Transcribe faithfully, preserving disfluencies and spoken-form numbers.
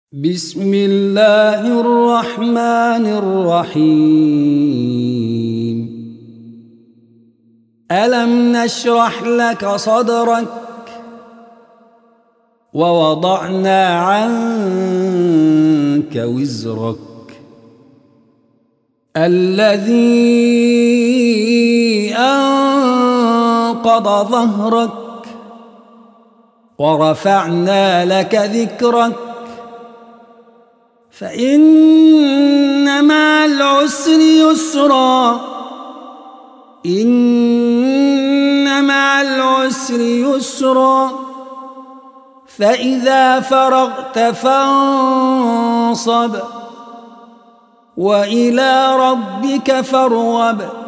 بسم الله الرحمن الرحيم. ألم نشرح لك صدرك ووضعنا عنك وزرك الذي أنقض ظهرك ورفعنا لك ذكرك فإن مع العسر يسرا إن مع العسر يسرا فإذا فرغت فانصب وإلى ربك فارغب.